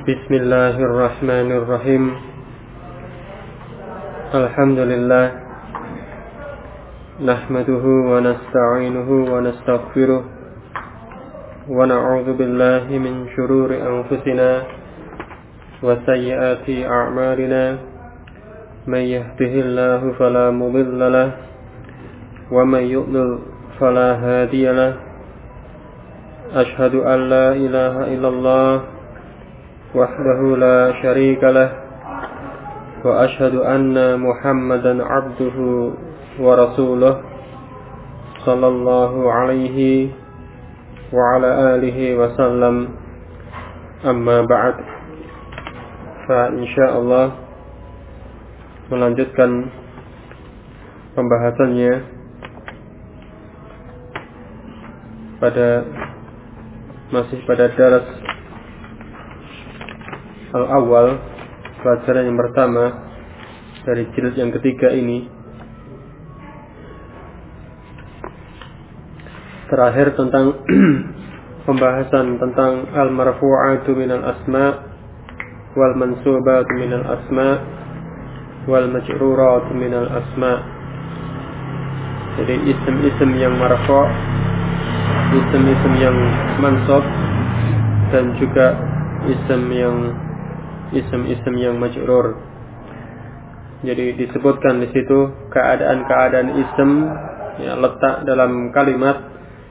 Bismillahirrahmanirrahim. Alhamdulillah. Nahmaduhu wa nasta'inuhu wa nastaghfiruh. Wa na'udzu billahi min shururi anfusina wa sayyiati a'malina. May yahdihillahu fala mudilla lahu wa may yudlil fala hadiya lahu. Ashhadu an la ilaha illallah wahdahu la syarika lah wa ashhadu anna Muhammadan abduhu wa rasuluh sallallahu alaihi wa ala alihi wa sallam. Amma ba'd, fa insyaallah melanjutkan pembahasannya masih pada daras al-awwal, pelajaran yang pertama dari jilid yang ketiga ini. Terakhir tentang pembahasan tentang al-marfu'atu minal asma' wal mansubatu minal asma' wal majruratu minal asma'. Jadi isim-isim yang marfu', isim-isim yang mansub, dan juga isim-isim yang majrur. Jadi disebutkan di situ keadaan-keadaan isim ya, letak dalam kalimat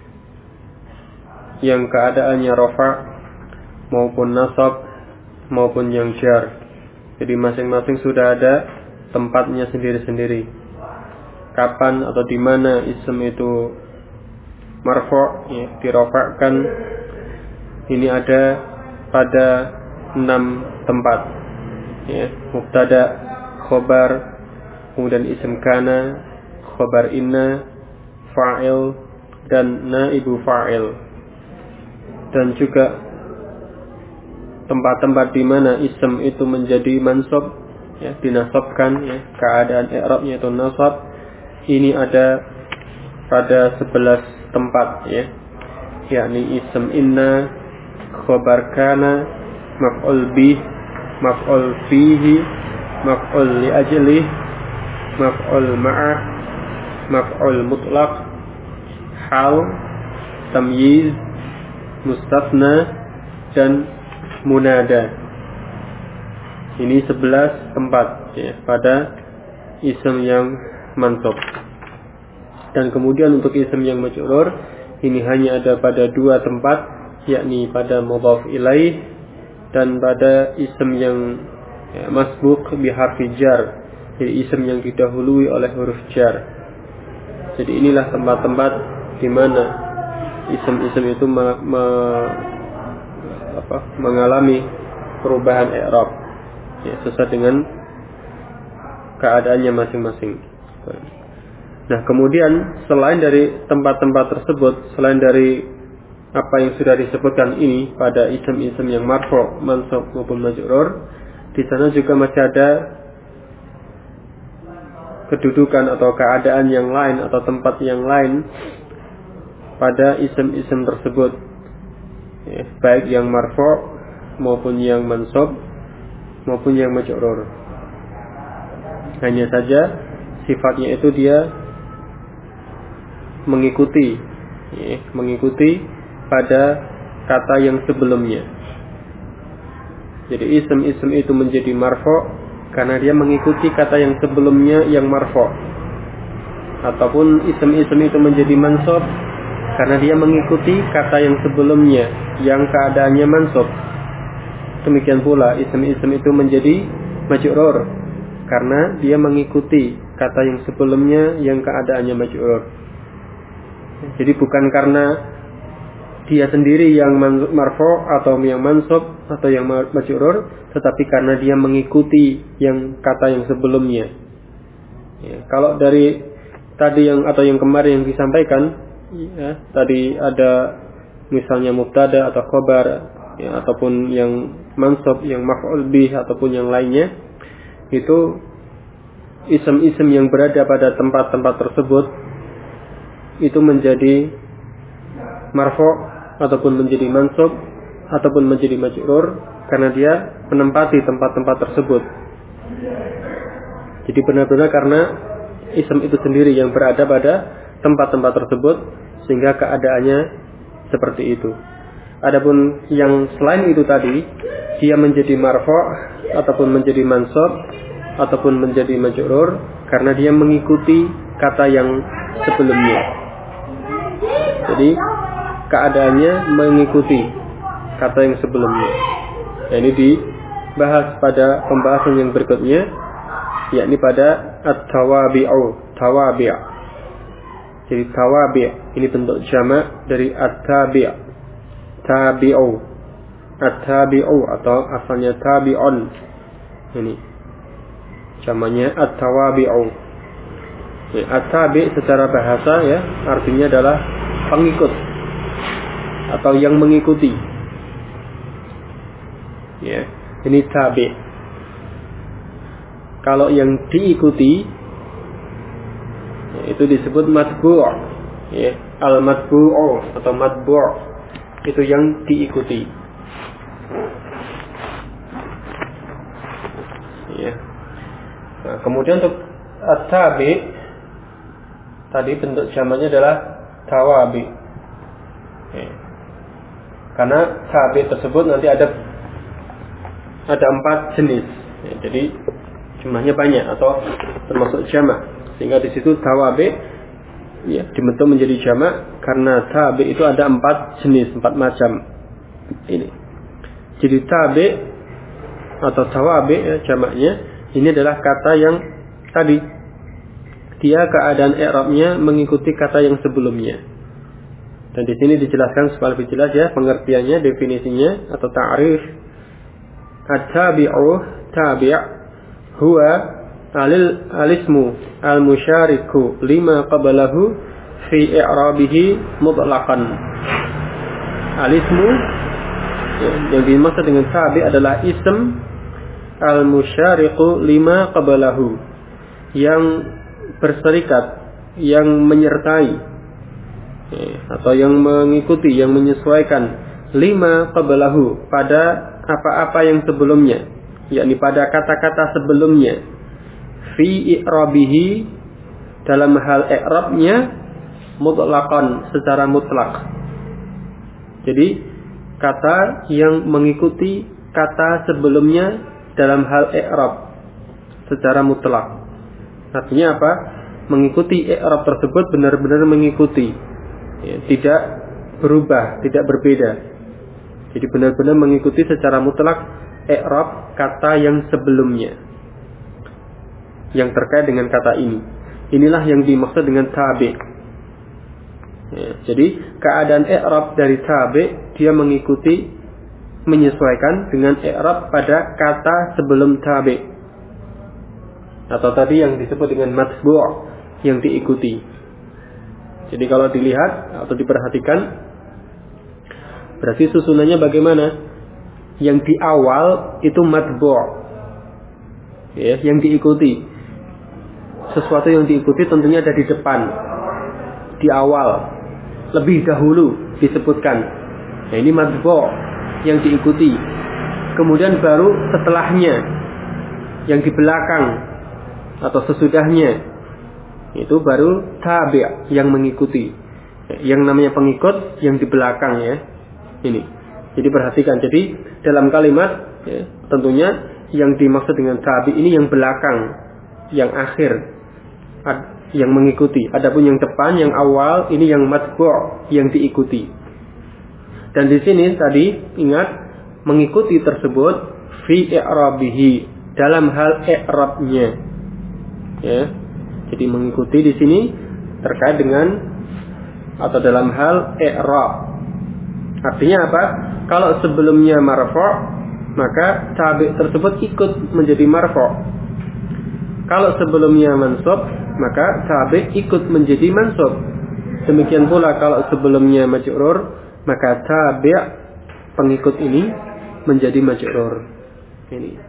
yang keadaannya rafa' maupun nasab maupun yang jar. Jadi masing-masing sudah ada tempatnya sendiri-sendiri. Kapan atau di mana isim itu marfu' ya, dirafa'kan, ini ada pada 6 tempat ya. Mubtada, khobar, kemudian isim kana, khobar inna, fa'il, dan naibu fa'il. Dan juga tempat-tempat di mana isim itu menjadi mansub ya, dinasabkan ya, keadaan i'rabnya itu nasab. Ini ada pada 11 tempat ya, yakni isim inna, khobar kana, maf'ul bih, maf'ul fihi, maf'ul li ajlih, maf'ul ma'ah, maf'ul mutlaq, hal, tamyiz, mustathna, dan munada. Ini 11 tempat ya, pada isim yang mansub. Dan kemudian untuk isim yang majrur, ini hanya ada pada 2 tempat, yakni pada mudhaf ilaih dan pada isim yang ya, masbuq bi harfi jar. Jadi isim yang didahului oleh huruf jar. Jadi inilah tempat-tempat di mana isim-isim itu mengalami perubahan i'rab ya, sesuai dengan keadaannya masing-masing. Nah, kemudian selain dari tempat-tempat tersebut, selain dari apa yang sudah disebutkan ini pada isim-isim yang marfu', mansub maupun majrur, di sana juga masih ada kedudukan atau keadaan yang lain atau tempat yang lain pada isim-isim tersebut ya, baik yang marfu' maupun yang mansub maupun yang majrur. Hanya saja sifatnya itu dia mengikuti pada kata yang sebelumnya. Jadi isim-isim itu menjadi marfu' karena dia mengikuti kata yang sebelumnya yang marfu', ataupun isim-isim itu menjadi mansub karena dia mengikuti kata yang sebelumnya yang keadaannya mansub. Demikian pula isim-isim itu menjadi majrur karena dia mengikuti kata yang sebelumnya yang keadaannya majrur. Jadi bukan karena dia sendiri yang marfu' atau yang mansub atau yang majrur, tetapi karena dia mengikuti yang kata yang sebelumnya ya, kalau dari tadi yang atau yang kemarin yang disampaikan ya, tadi ada misalnya mubtada atau khobar ya, ataupun yang mansub, yang maf'ul bih ataupun yang lainnya, itu isim-isim yang berada pada tempat-tempat tersebut itu menjadi marfu' ataupun menjadi mansub ataupun menjadi majrur karena dia menempati tempat-tempat tersebut. Jadi benar-benar karena ism itu sendiri yang berada pada tempat-tempat tersebut sehingga keadaannya seperti itu. Adapun yang selain itu tadi, dia menjadi marfu' ataupun menjadi mansub ataupun menjadi majrur karena dia mengikuti kata yang sebelumnya. Jadi keadaannya mengikuti kata yang sebelumnya. Nah, ini dibahas pada pembahasan yang berikutnya, yakni pada at-tawabi'u, tawabi'. Jadi tawabi' ini bentuk jamak dari at-tabi', tabi'u, at-tabi'u atau asalnya tabi'un. Ini jamaknya at-tawabi'u. At-tabi' secara bahasa ya artinya adalah pengikut atau yang mengikuti. Ya, ini tabi'. Kalau yang diikuti ya, itu disebut matbu'. Ya, al-matbu'u atau matbu' itu yang diikuti. Ya. Nah, kemudian untuk at-tabi' tadi bentuk jamaknya adalah tawabi'. Ya. Karena tabi' tersebut nanti ada 4 jenis. Ya, jadi jumlahnya banyak atau termasuk jamak. Sehingga di situ tawabi' ya dibentuk menjadi jamak karena tabi' itu ada 4 jenis, 4 macam. Ini. Jadi tabi' atau tawabi' ya, jamaknya ini adalah kata yang tadi dia keadaan i'rabnya mengikuti kata yang sebelumnya. Dan di sini dijelaskan supaya lebih jelas ya pengertiannya, definisinya atau ta'rif. At-tabi'u tabi' huwa al-ismu al-musyariku lima qablahu fi i'rabihi mutlaqan. Al-ismu yang dimaksud dengan tabi' adalah ism al-musyariku lima qablahu, yang berserikat, yang menyertai atau yang mengikuti, yang menyesuaikan lima qablahu pada apa-apa yang sebelumnya, yakni pada kata-kata sebelumnya, fi i'rabihi dalam hal i'rabnya mutlaqan secara mutlak. Jadi kata yang mengikuti kata sebelumnya dalam hal i'rab secara mutlak. Artinya apa? Mengikuti i'rab tersebut benar-benar mengikuti, ya, tidak berubah, tidak berbeda. Jadi benar-benar mengikuti secara mutlak i'rab kata yang sebelumnya yang terkait dengan kata ini. Inilah yang dimaksud dengan tabi'. Ya, jadi keadaan i'rab dari tabi' dia mengikuti, menyesuaikan dengan i'rab pada kata sebelum tabi'. Atau tadi yang disebut dengan matbu' yang diikuti. Jadi kalau dilihat atau diperhatikan, berarti susunannya bagaimana? Yang di awal itu matbu', ya, yang diikuti. Sesuatu yang diikuti tentunya ada di depan, di awal, lebih dahulu disebutkan. Nah, ini matbu' yang diikuti. Kemudian baru setelahnya, yang di belakang atau sesudahnya, itu baru tabi' yang mengikuti. Yang namanya pengikut yang di belakang ya. Ini. Jadi perhatikan. Jadi dalam kalimat ya, tentunya yang dimaksud dengan tabi' ini yang belakang, yang akhir, yang mengikuti. Adapun yang depan, yang awal, ini yang matbu' yang diikuti. Dan di sini tadi ingat mengikuti tersebut fi i'rabihi dalam hal i'rabnya. Ya, jadi mengikuti di sini terkait dengan atau dalam hal i'rab. Artinya apa? Kalau sebelumnya marfu', maka tabi' tersebut ikut menjadi marfu'. Kalau sebelumnya mansub, maka tabi' ikut menjadi mansub. Demikian pula kalau sebelumnya majrur, maka tabi' pengikut ini menjadi majrur. Ini.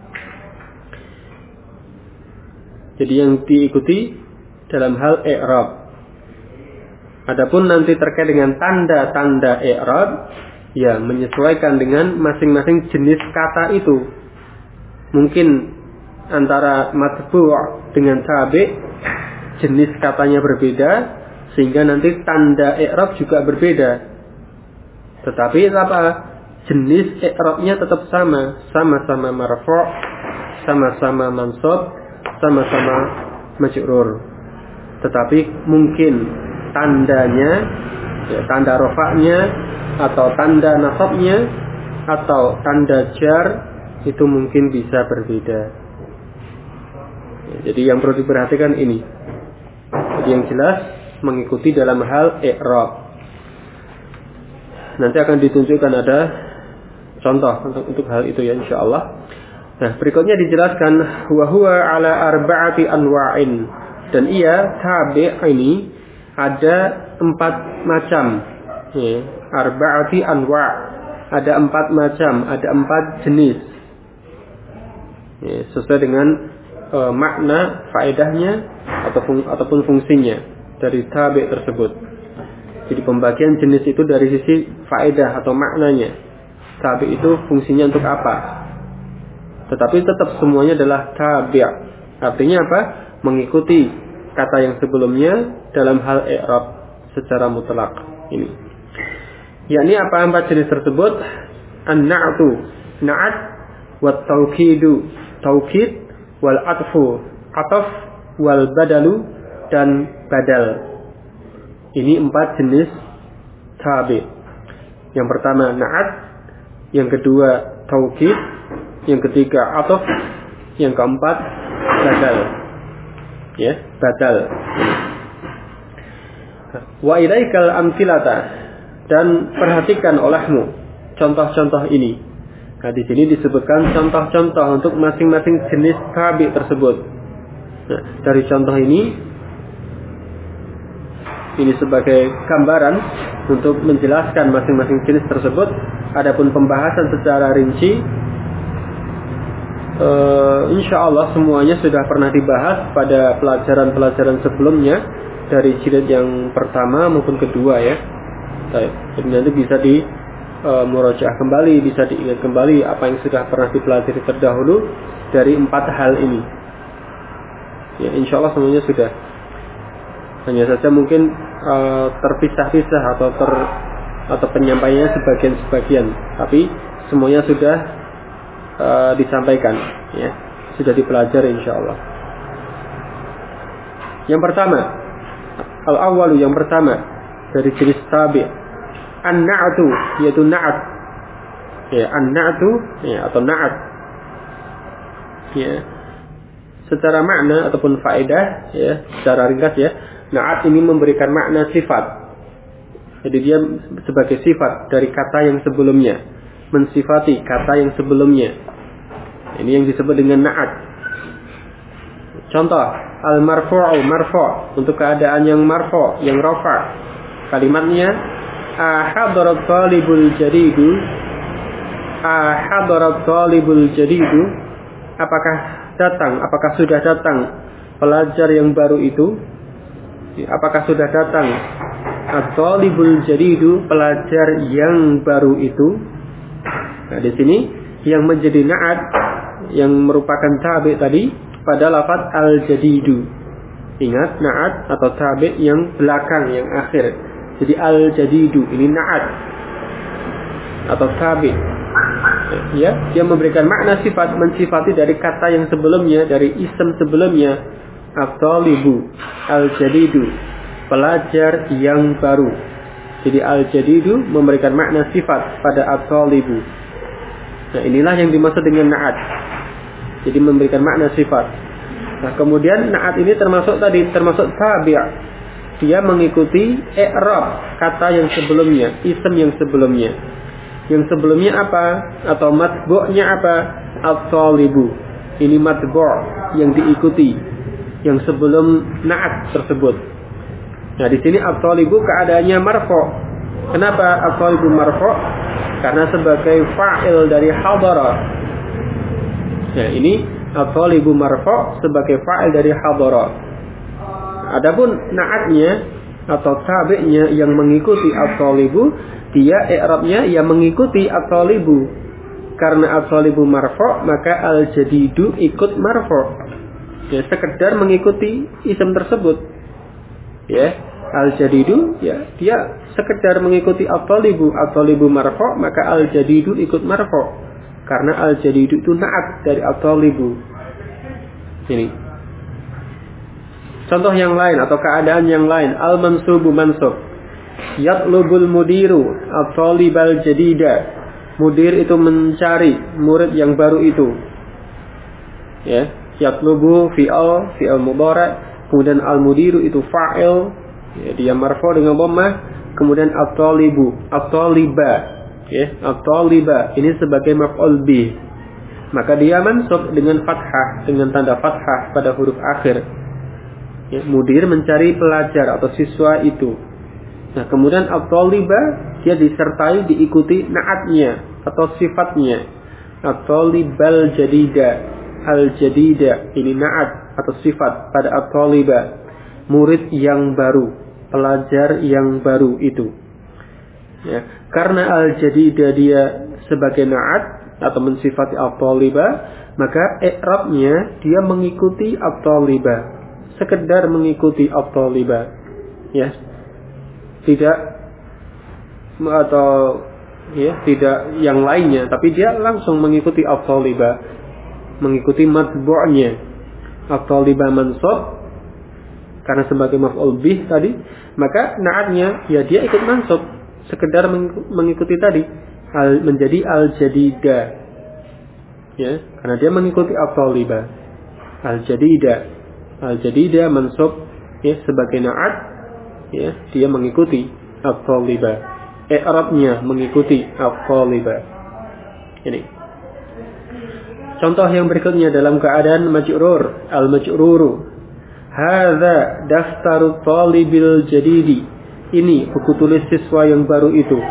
Jadi yang diikuti dalam hal i'rab. Adapun nanti terkait dengan tanda-tanda i'rab, Ya, menyesuaikan dengan masing-masing jenis kata itu. Mungkin antara matbu' dengan tabi' jenis katanya berbeda, sehingga nanti tanda i'rab juga berbeda. Tetapi apa? Jenis i'rabnya tetap sama, sama-sama marfu', sama-sama mansub, sama-sama majrur. Tetapi mungkin tandanya, ya, tanda rafa'nya atau tanda nasabnya atau tanda jar itu mungkin bisa berbeda. Ya, jadi yang perlu diperhatikan ini. Jadi yang jelas mengikuti dalam hal i'rab. Nanti akan ditunjukkan ada contoh untuk hal itu ya insyaallah. Nah, berikutnya dijelaskan wa huwa ala arba'ati anwa'in, dan ia tabi' ini ada 4 macam. Ya, arba'ati anwa', ada 4 macam, ada 4 jenis. Ya, sesuai dengan makna faedahnya ataupun fungsinya dari tabi' tersebut. Jadi pembagian jenis itu dari sisi faedah atau maknanya. Tabi' itu fungsinya untuk apa? Tetapi tetap semuanya adalah tabi'. Artinya apa? Mengikuti kata yang sebelumnya dalam hal i'rab secara mutlak. Ini. Yakni apa 4 jenis tersebut? An-na'tu, na'at, wat taukidu, taukid, wal atfu, ataf, wal badalu, dan badal. Ini 4 jenis tabi'. Yang pertama na'at, yang kedua taukid, yang ketiga ataf, yang keempat badal. Ya, badal. Wa ilaikal amthilata, dan perhatikan olehmu contoh-contoh ini. Nah, di sini disebutkan contoh-contoh untuk masing-masing jenis tabi' tersebut. Nah, dari contoh ini sebagai gambaran untuk menjelaskan masing-masing jenis tersebut. Adapun pembahasan secara rinci, insya Allah semuanya sudah pernah dibahas pada pelajaran-pelajaran sebelumnya, dari jilid yang pertama maupun kedua ya. Jadi nanti bisa di murajaah kembali, bisa diingat kembali apa yang sudah pernah dipelajari terdahulu dari 4 hal ini. Ya, insya Allah semuanya sudah. Hanya saja mungkin terpisah-pisah atau penyampaiannya sebagian-sebagian, tapi semuanya sudah disampaikan, ya, sudah dipelajari insya Allah. Yang pertama, al-awwalu, yang pertama dari jenis tabi', an-na'atu, yaitu na'at. Ya, an-na'atu, ya, atau na'at. Ya. Secara makna ataupun faedah, ya, secara ringkas ya, na'at ini memberikan makna sifat. Jadi dia sebagai sifat dari kata yang sebelumnya, mensifati kata yang sebelumnya. Ini yang disebut dengan na'at. Contoh, al-marfu'u, marfu', untuk keadaan yang marfu', yang rafa'. Kalimatnya ahadarat talibul jadidu, ahadarat talibul jadidu, apakah sudah datang pelajar yang baru itu? Apakah sudah datang at-talibul jadidu, pelajar yang baru itu? Nah, di sini yang menjadi na'at, yang merupakan tabi' tadi pada lafaz al-jadidu. Ingat, na'at atau tabi' yang belakang, yang akhir. Jadi al-jadidu ini na'at atau tabi'. Ya, dia memberikan makna sifat, mensifati dari kata yang sebelumnya, dari isim sebelumnya. At-talibu, al-jadidu, pelajar yang baru. Jadi al-jadidu memberikan makna sifat pada at-talibu. Nah, inilah yang dimaksud dengan na'at. Jadi memberikan makna sifat. Nah, kemudian na'at ini termasuk tabi'. Dia mengikuti i'rab kata yang sebelumnya, isim yang sebelumnya. Yang sebelumnya apa? Atau matbu'nya apa? At-talibu. Ini matbu' yang diikuti, yang sebelum na'at tersebut. Nah, di sini at-talibu keadaannya marfu'. Kenapa at-talibu marfu'? Karena sebagai fa'il dari hadara. Nah, ini at-talibu marfu' sebagai fa'il dari hadara. Adapun na'atnya atau tabi'nya yang mengikuti at-talibu, dia i'rabnya yang mengikuti at-talibu. Karena at-talibu marfu', maka al-jadidu ikut marfu'. Ya, sekedar mengikuti isim tersebut. Ya, al-jadidu ya, dia sekedar mengikuti at-talibu, at-talibu marfu', maka al-jadidu ikut marfu'. Karena al-jadidu itu na'at dari at-talibu. Ini. Contoh yang lain atau keadaan yang lain, al-mansubu mansub. Yatlubul mudiru at-talibal jadida. Mudir itu mencari murid yang baru itu. Ya, yatlubu fi'al mudhari', kemudian al-mudiru itu fa'il, ya, dia marfu' dengan dhammah, kemudian at-talibu, at-taliba, ya, at-taliba ini sebagai maf'ul bih. Maka dia mansub dengan fathah, dengan tanda fathah pada huruf akhir. Ya, mudir mencari pelajar atau siswa itu. Nah, kemudian at-taliba dia disertai diikuti na'atnya atau sifatnya. At-talibal jadida, al-jadida ini na'at atau sifat pada at-taliba, murid yang baru, pelajar yang baru itu. Ya, karena al-jadida dia sebagai na'at atau mensifati at-taliba, maka i'rabnya dia mengikuti at-taliba. Sekedar mengikuti at-taliba, ya, tidak atau ya tidak yang lainnya, tapi dia langsung mengikuti at-taliba, mengikuti matbu'nya. At-taliba mansub karena sebagai maf'ul bih tadi, maka na'atnya ya dia ikut mansub, sekedar mengikuti tadi menjadi al-jadida, ya, karena dia mengikuti at-taliba. Al-jadida mansub ya sebagai na'at, ya, dia mengikuti at-taliba. I'rabnya mengikuti at-taliba. Ini. Contoh yang berikutnya dalam keadaan majrur, al-majruru. Hadza daftarut talibil jadidi. Ini buku tulis siswa yang baru itu.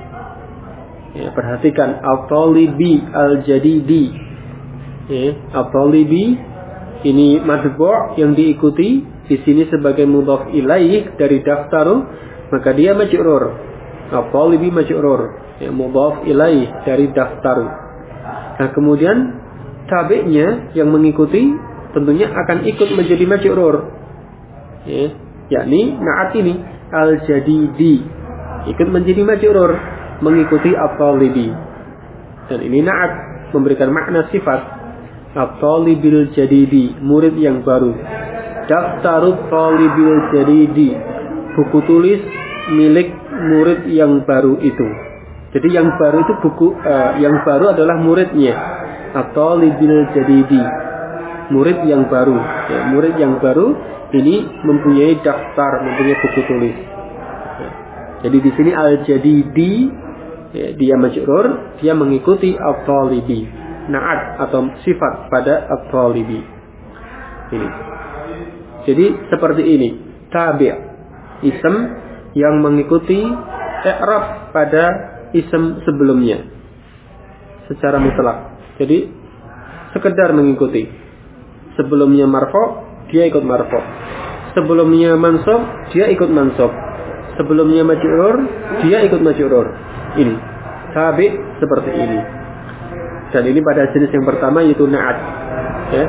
Ya, perhatikan at-talibi al-jadidi. Ya, at-talibi ini madbu' yang diikuti di sini sebagai mudhaf ilaih dari daftaru, maka dia majrur. At-talibi majrur, ya, mudhaf ilaih dari daftaru. Nah, kemudian tabi'nya yang mengikuti tentunya akan ikut menjadi majrur. Ya, yakni na'at ini al-jadidi ikut menjadi majrur mengikuti at-talibi. Dan ini na'at memberikan makna sifat. At-talibil jadidi, murid yang baru. Daftarut talibil jadidi, buku tulis milik murid yang baru itu. Jadi yang baru itu yang baru adalah muridnya. At-talibil jadidi, murid yang baru. Ya, murid yang baru ini mempunyai daftar, mempunyai buku tulis. Ya, jadi di sini al-jadidi, ya, dia majrur, dia mengikuti at-talibi. Na'at atau sifat pada at-talibi. Ini. Jadi seperti ini, tabi' ism yang mengikuti i'rab pada ism sebelumnya secara mutlak. Jadi sekedar mengikuti. Sebelumnya marfu', dia ikut marfu'. Sebelumnya mansub, dia ikut mansub. Sebelumnya majrur, dia ikut majrur. Ini tabi' seperti ini. Dan ini pada jenis yang pertama yaitu na'at, ya.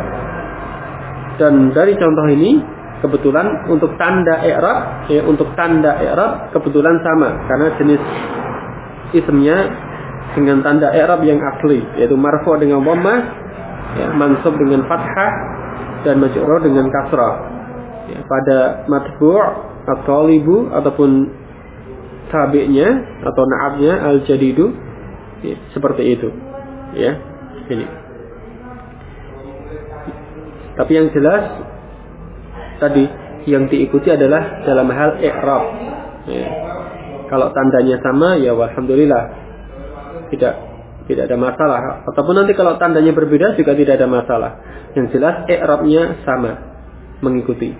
Dan dari contoh ini kebetulan untuk tanda i'rab, ya, untuk tanda i'rab kebetulan sama karena jenis ismnya dengan tanda i'rab yang asli, yaitu marfu' dengan dhammah, ya, mansub dengan fathah, dan majrur dengan kasrah. Ya, pada matbu' at-talibu ataupun tabi'nya atau na'atnya al-jadidu, ya, seperti itu. Ya, ini. Tapi yang jelas tadi yang diikuti adalah dalam hal i'rab. Ya. Kalau tandanya sama, ya alhamdulillah, tidak ada masalah. Ataupun nanti kalau tandanya berbeda juga tidak ada masalah. Yang jelas i'rabnya sama, mengikuti.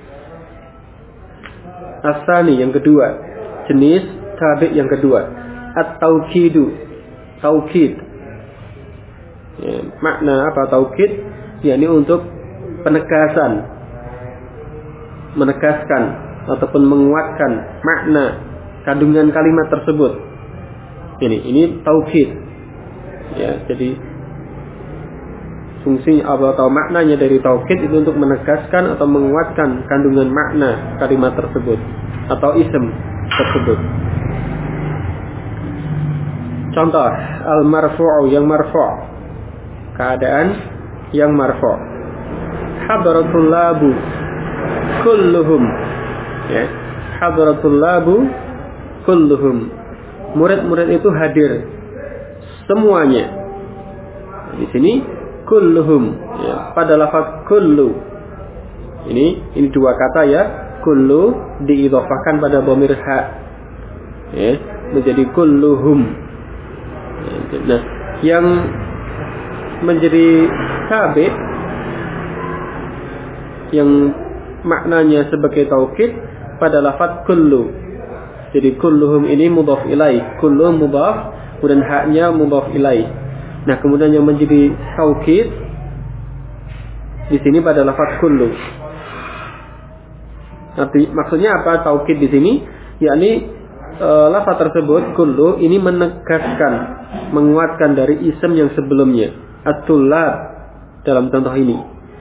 As-sani yang kedua, jenis tabi' yang kedua, at-taukidu, taukid. Ya, makna apa taukid? Yakni untuk penegasan, menegaskan ataupun menguatkan makna kandungan kalimat tersebut. Ini taukid. Ya, jadi fungsi atau maknanya dari taukid itu untuk menegaskan atau menguatkan kandungan makna kalimat tersebut atau ism tersebut. Contoh al-marfu'u, yang marfu', keadaan yang marfu'. Hadratul labu kulluhum, ya, hadratul labu kulluhum, murid-murid itu hadir semuanya. Di sini kulluhum, ya, pada lafaz kullu. Ini dua kata ya, kullu diidhofahkan pada dhamir ha, ya, menjadi kulluhum. Nah, yang menjadi tabi, yang maknanya sebagai taukid pada lafaz kullu. Jadi kulluhum ini mudhaf ilaih, kullu mudhaf, kemudian haknya mudhaf ilaih. Nah, kemudian yang menjadi taukid di sini pada lafaz kullu. Maksudnya apa taukid di sini? Yakni lafaz tersebut kullu ini menegaskan, menguatkan dari ism yang sebelumnya. At-tullab dalam contoh ini.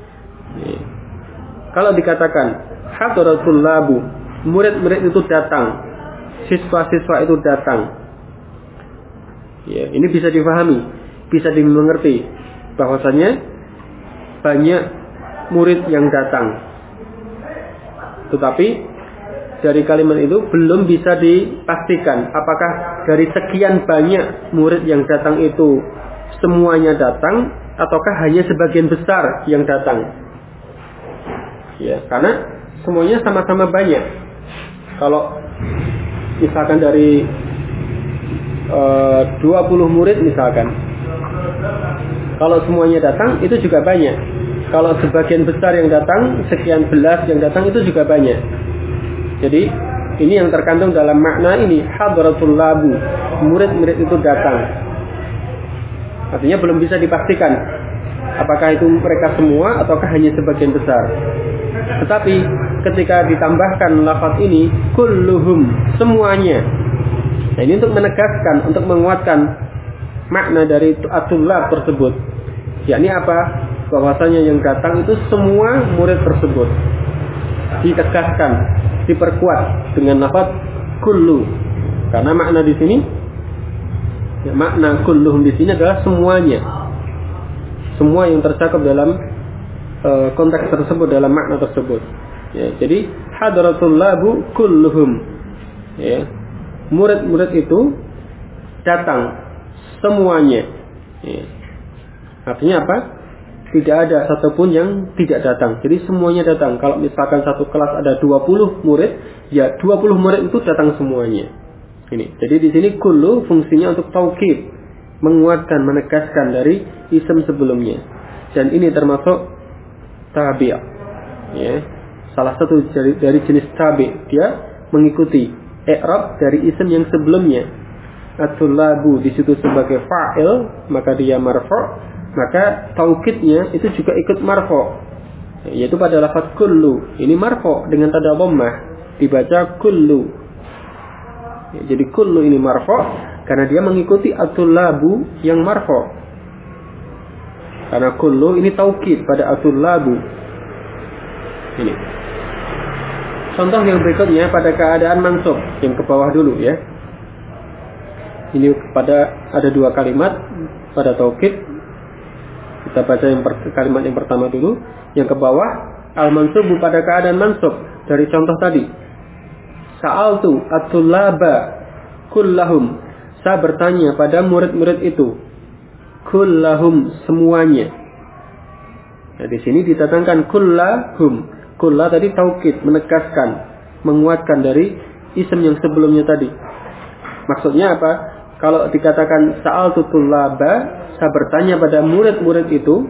Kalau dikatakan hadratul labu, murid-murid itu datang, siswa-siswa itu datang. Ya, ini bisa difahami, bisa dimengerti bahwasanya banyak murid yang datang. Tetapi dari kalimat itu belum bisa dipastikan apakah dari sekian banyak murid yang datang itu semuanya datang ataukah hanya sebagian besar yang datang. Ya, karena semuanya sama-sama banyak. Kalau misalkan dari 20 murid misalkan, kalau semuanya datang itu juga banyak. Kalau sebagian besar yang datang, sekian belas yang datang itu juga banyak. Jadi ini yang terkandung dalam makna ini, hadratul labu, murid-murid itu datang. Artinya belum bisa dipastikan apakah itu mereka semua ataukah hanya sebagian besar. Tetapi ketika ditambahkan lafaz ini kulluhum, semuanya. Nah, ini untuk menegaskan, untuk menguatkan makna dari at-tullab tersebut. Yakni apa? Bahwasanya yang datang itu semua murid tersebut. Ditegaskan, diperkuat dengan lafaz kullu. Karena makna di sini, ya, makna kulluhum di sini adalah semuanya. Semua yang tercakup dalam konteks tersebut, dalam makna tersebut. Ya, jadi hadratul labu kulluhum. Ya, murid-murid itu datang semuanya. Ya. Artinya apa? Tidak ada satupun yang tidak datang. Jadi semuanya datang. Kalau misalkan satu kelas ada 20 murid, ya 20 murid itu datang semuanya. Ini. Jadi di sini kullu fungsinya untuk taukid, menguatkan, menegaskan dari ism sebelumnya. Dan ini termasuk tabi'. Ya. Salah satu dari jenis tabi', dia mengikuti i'rab dari ism yang sebelumnya. At-tullabu di situ sebagai fa'il, maka dia marfu', maka taukidnya itu juga ikut marfu', yaitu pada lafaz kullu. Ini marfu' dengan tanda dhammah, dibaca kullu. Jadi kullu ini marfu' karena dia mengikuti at-tullabu yang marfu'. Karena kullu ini taukid pada at-tullabu. Ini. Contoh yang berikutnya pada keadaan mansub, yang ke bawah dulu ya. Ini pada ada dua kalimat pada taukid. Kita baca kalimat yang pertama dulu, yang ke bawah al-mansubu pada keadaan mansub dari contoh tadi. Sa'altu at-tullaba kullahum. Saya bertanya pada murid-murid itu. Kullahum, semuanya. Nah, di sini ditatangkan kullahum. Kulla tadi taukid, menegaskan, menguatkan dari ism yang sebelumnya tadi. Maksudnya apa? Kalau dikatakan sa'altu tullaba, saya bertanya pada murid-murid itu,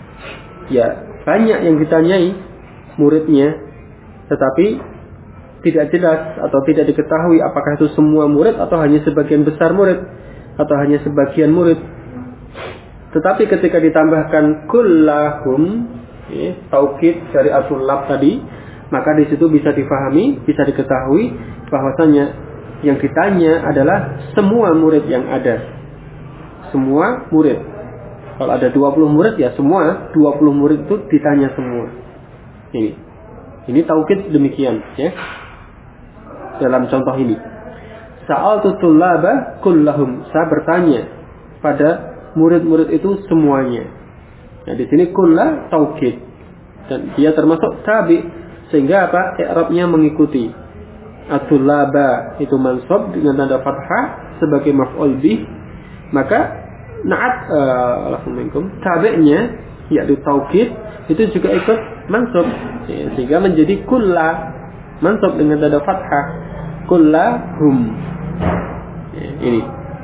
ya banyak yang ditanyai muridnya, tetapi tidak jelas atau tidak diketahui apakah itu semua murid atau hanya sebagian besar murid atau hanya sebagian murid. Tetapi ketika ditambahkan kullahum, ya, taukid dari at-tullab tadi, Maka di situ bisa difahami, bisa diketahui bahwasanya yang ditanya adalah semua murid yang ada. Semua murid. Kalau ada 20 murid ya semua 20 murid itu ditanya semua. Ini taukid demikian ya. Dalam contoh ini. Sa'altu tullaba kullahum. Saya bertanya pada murid-murid itu semuanya. Nah, di sini kullah taukid. Dan dia termasuk tabi. Sehingga apa? I'rabnya mengikuti. At-tullaba itu mansub dengan tanda fathah sebagai maf'ul bih. Maka na'at alaikum tabi'nya yaitu taukid itu juga ikut mansub. Ya, sehingga menjadi kullah mansub dengan tanda fathah. Kullahum. Ya, ini.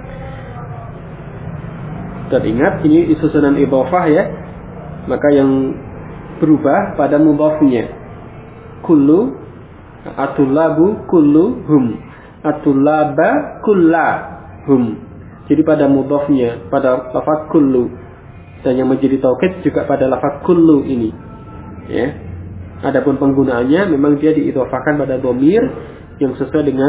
Dan ingat ini susunan idhofah ya. Maka yang berubah pada mudhafnya. Kullu atullabu kulluhum atullaba kullahum. Jadi pada mudhafnya pada lafaz kullu dan yang menjadi taukid juga pada lafaz kullu ini. Ya. Adapun penggunaannya memang dia diidhofahkan pada dhamir yang sesuai dengan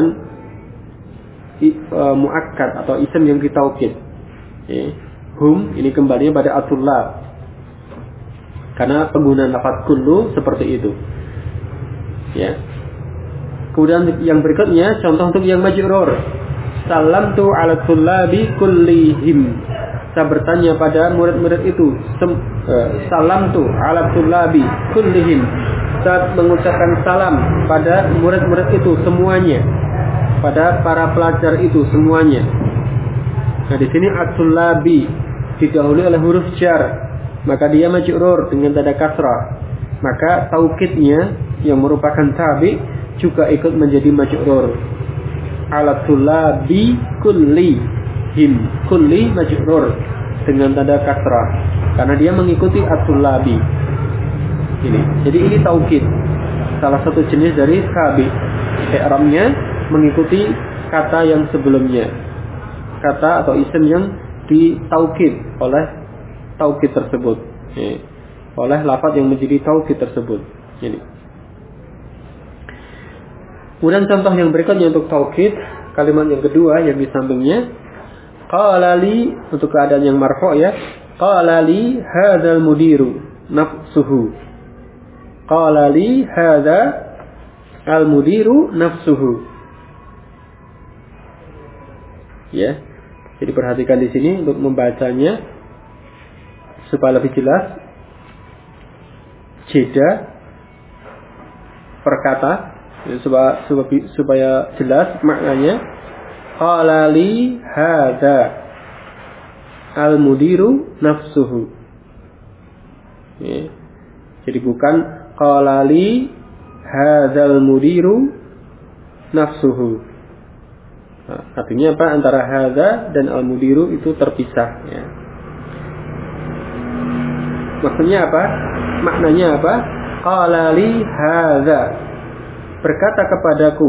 muakkad atau isim yang ditaukid. Ya. Hum ini kembalinya pada atullab. Karena penggunaan lafaz kullu seperti itu. Ya. Kemudian yang berikutnya contoh untuk yang majrur. Salamtu 'ala tullabi kullihim. Saya bertanya pada murid-murid itu. Salamtu 'ala tullabi kullihim. Saya mengucapkan salam pada murid-murid itu semuanya. Pada para pelajar itu semuanya. Nah, di sini at-tullabi didahului oleh huruf jar. Maka dia majrur dengan tanda kasrah. Maka taukidnya yang merupakan tabi juga ikut menjadi majrur. Ala tullabi kullihim. Kulli majrur dengan tanda kasrah karena dia mengikuti at-tullabi. Ini. Jadi ini taukid. Salah satu jenis dari tabi. I'rabnya mengikuti kata yang sebelumnya. Kata atau isim yang ditaukid oleh taukid tersebut. Oleh lafaz yang menjadi taukid tersebut. Ini. Kemudian contoh yang berikutnya untuk taukid, kalimat yang kedua yang di sampingnya, qala li untuk keadaan yang marfu' ya. Qala li hadzal mudiru nafsuhu. Qala li hadza al mudiru nafsuhu. Ya. Jadi perhatikan di sini untuk membacanya supaya lebih jelas. Jeda perkata supaya jelas maknanya. Qala li hadza al mudiru nafsuhu. Ya. Jadi bukan qala li hadzal mudiru nafsuhu. Nah, artinya apa? Antara hadza dan al mudiru itu terpisah ya. Maksudnya apa? Maknanya apa? Qala li hadza, berkata kepadaku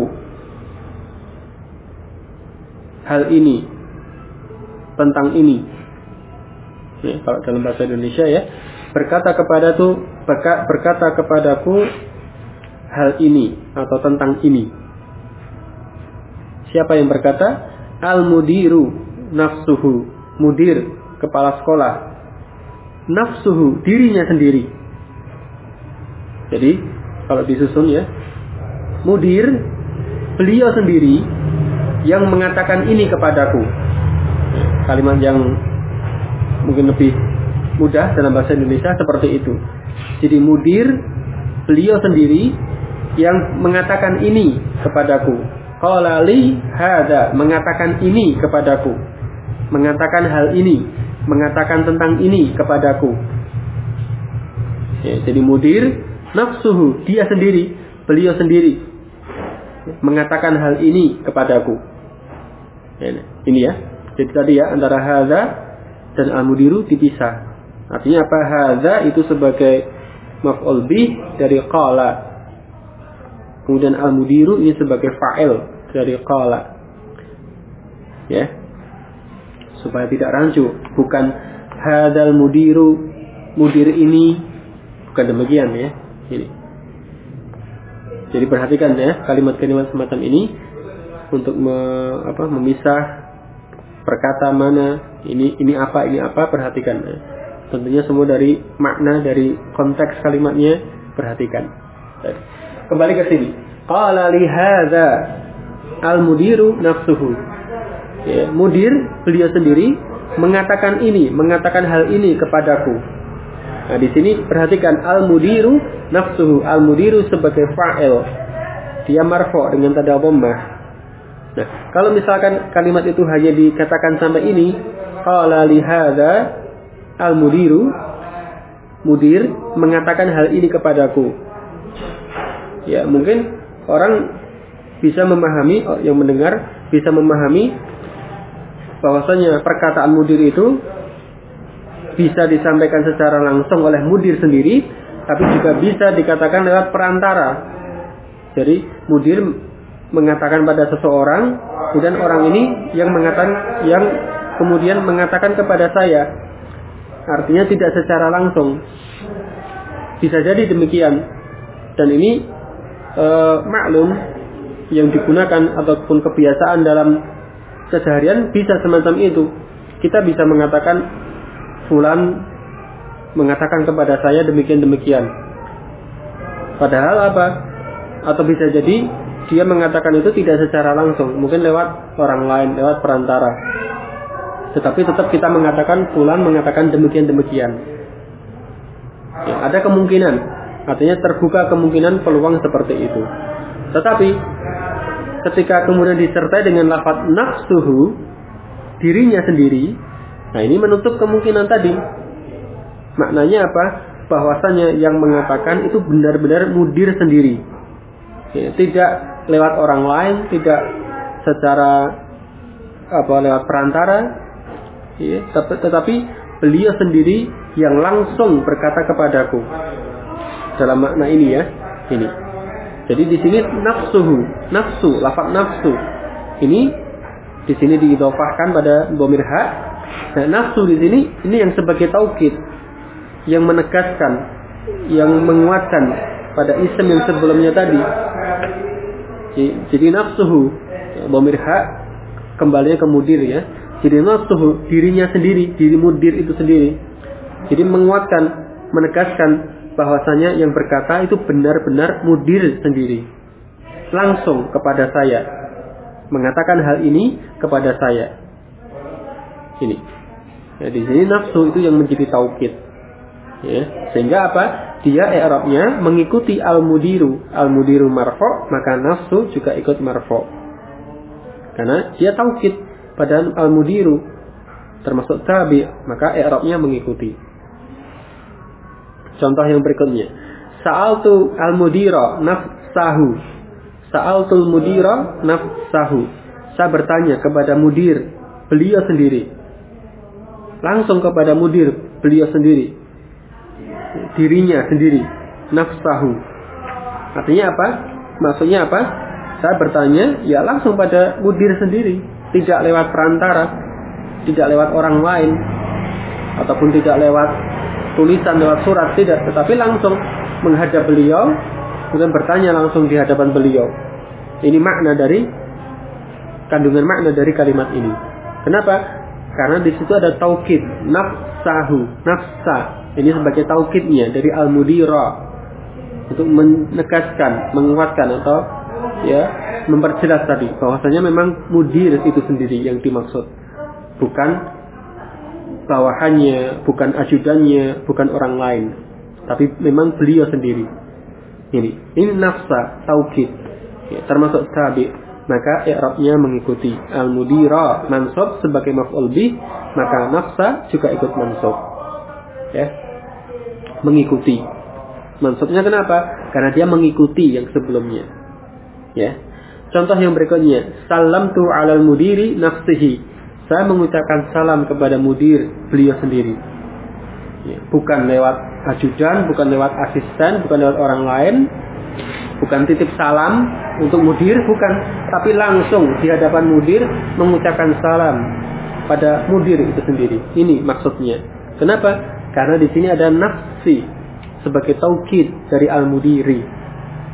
hal ini, tentang ini. Ya, kalau dalam bahasa Indonesia ya, berkata kepadaku hal ini atau tentang ini. Siapa yang berkata? Al-mudiru nafsuhu, mudir kepala sekolah. Nafsuhu, dirinya sendiri. Jadi kalau disusun ya, mudir beliau sendiri yang mengatakan ini kepadaku. Kalimat yang mungkin lebih mudah dalam bahasa Indonesia seperti itu. Jadi mudir beliau sendiri yang mengatakan ini kepadaku. Qala li hadza, mengatakan ini kepadaku. Mengatakan hal ini, mengatakan tentang ini kepadaku. Ya, jadi mudir nafsuhu, dia sendiri, beliau sendiri mengatakan hal ini kepadaku. Ya, ini ya. Jadi tadi ya, antara hadza dan al-mudiru dipisah. Artinya apa? Hadza itu sebagai maf'ul bih dari qala. Kemudian al-mudiru ini sebagai fa'il dari qala. Ya. Supaya tidak rancu, bukan hadzal mudiru, mudir ini, bukan demikian ya. Ini. Jadi perhatikan ya kalimat-kalimat semacam ini untuk memisah perkata mana ini apa perhatikan. Tentunya semua dari makna, dari konteks kalimatnya perhatikan. Kembali ke sini. Qala li hadza al-mudiru nafsuhu. Ya, mudir beliau sendiri mengatakan hal ini kepadaku. Nah, di sini perhatikan al-mudiru nafsuhu. Al-mudiru sebagai fa'il. Dia marfu' dengan tanda dhammah. Nah, kalau misalkan kalimat itu hanya dikatakan sampai ini, qala li hadza al-mudiru, mudir mengatakan hal ini kepadaku. Ya, mungkin orang bisa memahami, yang mendengar bisa memahami bahwasanya perkataan mudir itu bisa disampaikan secara langsung oleh mudir sendiri, tapi juga bisa dikatakan lewat perantara. Jadi mudir mengatakan pada seseorang, kemudian orang ini yang kemudian mengatakan kepada saya. Artinya tidak secara langsung. Bisa jadi demikian. Dan ini maklum yang digunakan ataupun kebiasaan dalam keseharian bisa semacam itu. Kita bisa mengatakan fulan mengatakan kepada saya demikian-demikian. Padahal apa? Atau bisa jadi dia mengatakan itu tidak secara langsung, mungkin lewat orang lain, lewat perantara. Tetapi tetap kita mengatakan fulan mengatakan demikian-demikian. Ya, ada kemungkinan, artinya terbuka kemungkinan peluang seperti itu. Tetapi ketika kemudian disertai dengan lafaz nafsuhu, dirinya sendiri, nah ini menutup kemungkinan tadi. Maknanya apa? Bahwasanya yang mengatakan itu benar-benar mudir sendiri. Ya, tidak lewat orang lain, tidak secara lewat perantara, ya, tetapi beliau sendiri yang langsung berkata kepadaku. Dalam makna ini ya, ini. Jadi di sini nafsu, lafaz nafsu. Ini di sini diidhofahkan pada dhamir ha. Nah, nafsu di sini ini yang sebagai taukid, yang menegaskan, yang menguatkan pada isim yang sebelumnya tadi. Jadi nafsuhu, dhamir ha kembalinya ke mudir ya. Jadi nafsuhu, dirinya sendiri, diri mudir itu sendiri. Jadi menguatkan, menegaskan bahwasanya yang berkata itu benar-benar mudir sendiri. Langsung kepada saya. Mengatakan hal ini kepada saya. Ini. Ya, di sini nafsu itu yang menjadi taukid. Ya, sehingga apa? Dia i'rabnya mengikuti al-mudiru. Al-mudiru marfu', maka nafsu juga ikut marfu'. Karena dia taukid pada al-mudiru termasuk tabi, maka i'rabnya mengikuti. Contoh yang berikutnya. Sa'altu al-mudira nafsahu. Sa'altul mudira nafsahu. Saya bertanya kepada mudir, beliau sendiri. Langsung kepada mudir, beliau sendiri. Dirinya sendiri, nafsahu. Artinya apa? Maksudnya apa? Saya bertanya ya langsung pada mudir sendiri, tidak lewat perantara, tidak lewat orang lain, ataupun tidak lewat tulisan, lewat surat, tidak, tetapi langsung menghadap beliau, kemudian bertanya langsung di hadapan beliau. Ini makna dari kandungan makna dari kalimat ini. Kenapa? Karena di situ ada taukid, nafsahu, nafsa. Ini sebagai taukidnya dari al-mudira untuk menegaskan, menguatkan atau ya memperjelas tadi bahwasanya memang mudir itu sendiri yang dimaksud, bukan bawahannya, bukan ajudannya, bukan orang lain, tapi memang beliau sendiri. Ini nafsa, taukid, ya, termasuk tabi, maka i'rabnya mengikuti al-mudira mansub sebagai maf'ul bih, maka nafsa juga ikut mansub, ya, mengikuti. Mansubnya kenapa? Karena dia mengikuti yang sebelumnya, ya. Contoh yang berikutnya, salamtu 'alal mudiri nafsihi. Saya mengucapkan salam kepada mudir beliau sendiri. Ya, bukan lewat ajudan, bukan lewat asisten, bukan lewat orang lain, bukan titip salam untuk mudir, bukan, tapi langsung di hadapan mudir mengucapkan salam pada mudir itu sendiri. Ini maksudnya. Kenapa? Karena di sini ada nafsi sebagai taukid dari al-mudiri.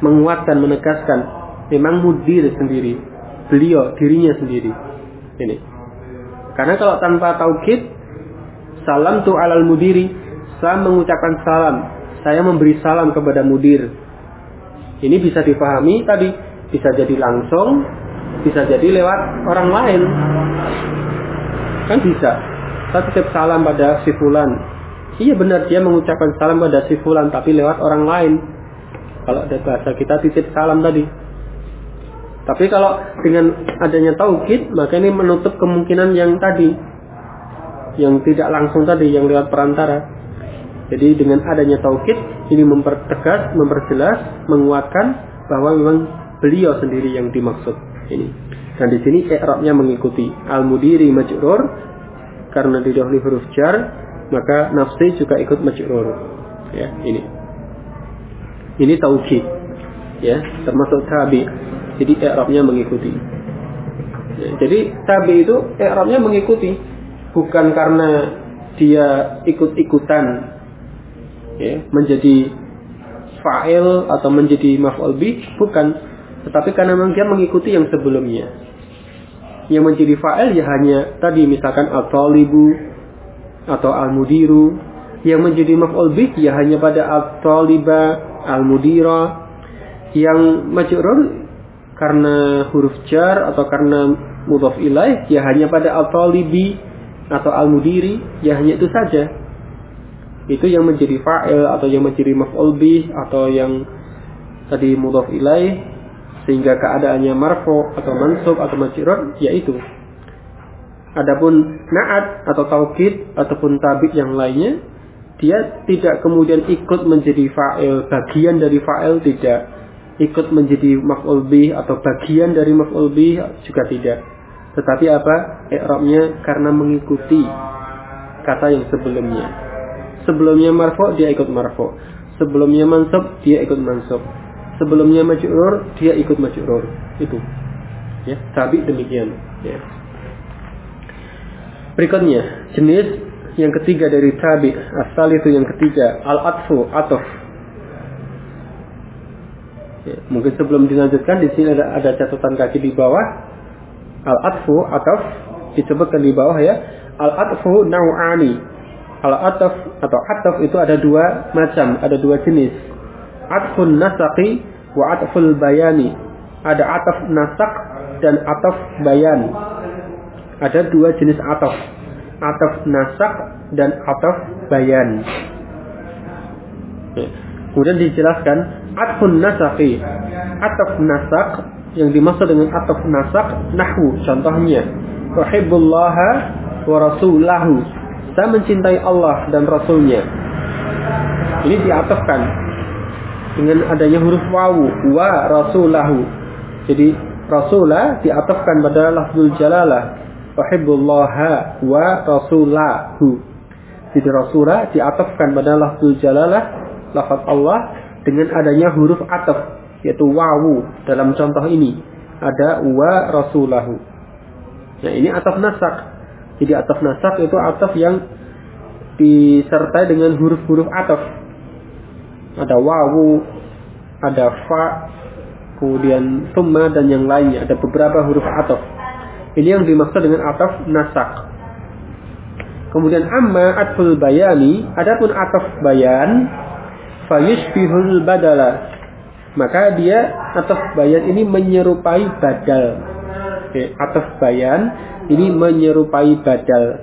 menguatkan, menegaskan memang mudir sendiri, beliau dirinya sendiri. Ini. Karena kalau tanpa taukid, salam tu alal mudiri, saya mengucapkan salam, saya memberi salam kepada mudir. Ini bisa dipahami tadi, bisa jadi langsung, bisa jadi lewat orang lain. Kan bisa. Saya titip salam pada si fulan. Iya benar, dia mengucapkan salam pada si fulan, tapi lewat orang lain. Kalau ada bahasa kita titip salam tadi. Tapi kalau dengan adanya taukid, maka ini menutup kemungkinan yang tadi, yang tidak langsung tadi, yang lewat perantara. Jadi dengan adanya taukid, ini mempertegas, memperjelas, menguatkan bahwa memang beliau sendiri yang dimaksud. Ini. Dan di sini i'rabnya mengikuti al-mudiri majrur, karena didahului huruf jar, maka nafsi juga ikut majrur. Ya, ini. Ini taukid. Ya, termasuk tabi. Jadi i'rabnya mengikuti. Ya, jadi tabi itu i'rabnya mengikuti, bukan karena dia ikut-ikutan ya, menjadi fa'il atau menjadi maf'ul bih, bukan, tetapi karena memang dia mengikuti yang sebelumnya. Yang menjadi fa'il ya hanya tadi misalkan at-talibu atau al-mudiru. Yang menjadi maf'ul bih ya hanya pada at-taliba, al-mudira. Yang majrur karena huruf jar atau karena mudhaf ilaih ya hanya pada at-talibi atau al-mudiri, ya hanya itu saja. Itu yang menjadi fa'il atau yang menjadi maf'ul bih atau yang tadi mudhaf ilaih sehingga keadaannya marfu atau mansub atau majrur, yaitu. Adapun na'at atau taukid ataupun tabi yang lainnya, dia tidak kemudian ikut menjadi fa'il, bagian dari fa'il, tidak ikut menjadi maf'ul bih atau bagian dari maf'ul bih, juga tidak. Tetapi apa? I'rabnya karena mengikuti kata yang sebelumnya. Sebelumnya marfu, dia ikut marfu. Sebelumnya mansub, dia ikut mansub. Sebelumnya majrur, dia ikut majrur. Itu. Ya, tabi demikian. Ya. Berikutnya, jenis yang ketiga dari tabi, asal itu yang ketiga, al-atfu, ataf. Ya, mungkin sebelum dilanjutkan di sini ada catatan kaki di bawah. Al-atfu, ataf, disebutkan di bawah ya. Al-atfu nau'ani. Al-ataf atau ataf itu ada dua macam, ada dua jenis. Atfun nasaqi wa atful bayani. Ada ataf nasaq dan ataf bayan. Ada dua jenis ataf. Ataf nasaq dan ataf bayan. Kemudian dijelaskan atfun nasaqi. Ataf nasaq, yang dimaksud dengan ataf nasaq, nahwu, contohnya uhibbullaha wa rasulahu, saya mencintai Allah dan Rasulnya. Ini diatafkan dengan adanya huruf wawu, wa rasulahu. Jadi rasulah diatafkan pada lafzul jalalah, uhibbullaha wa rasulahu. Jadi rasulah diatafkan pada lafzul jalalah, lafaz Allah, dengan adanya huruf ataf, yaitu wawu. Dalam contoh ini ada wa rasulahu. Nah, ini ataf nasaq. Jadi ataf nasaq itu ataf yang disertai dengan huruf-huruf ataf. Ada wawu, ada fa, kemudian thumma dan yang lainnya. Ada beberapa huruf ataf. Ini yang dimaksud dengan ataf nasaq. Kemudian amma atful bayani, adapun ataf bayan, fayushbihul badala, maka dia ataf bayan ini menyerupai badal. Ataf bayan ini menyerupai badal.